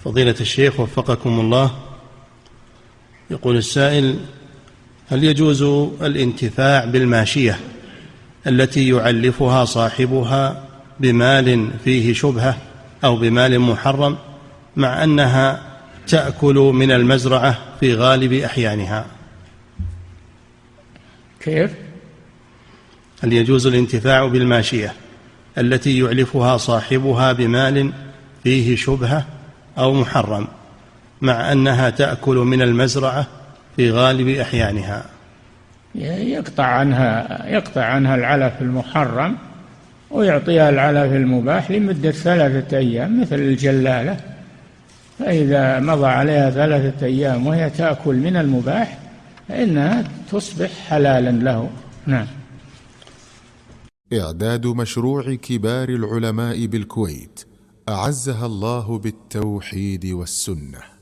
فضيلة الشيخ وفقكم الله، يقول السائل: هل يجوز الانتفاع بالماشية التي يعلفها صاحبها بمال فيه شبهة أو بمال محرم مع أنها تأكل من المزرعة في غالب أحيانها؟ كيف؟ هل يجوز الانتفاع بالماشية التي يعلفها صاحبها بمال فيه شبهة أو محرم مع أنها تأكل من المزرعة في غالب أحيانها؟ يقطع عنها العلف المحرم ويعطيها العلف المباح لمدة 3 أيام مثل الجلالة، فإذا مضى عليها 3 أيام وهي تأكل من المباح فإنها تصبح حلالا له. نعم. إعداد مشروع كبار العلماء بالكويت أعزها الله بالتوحيد والسنة.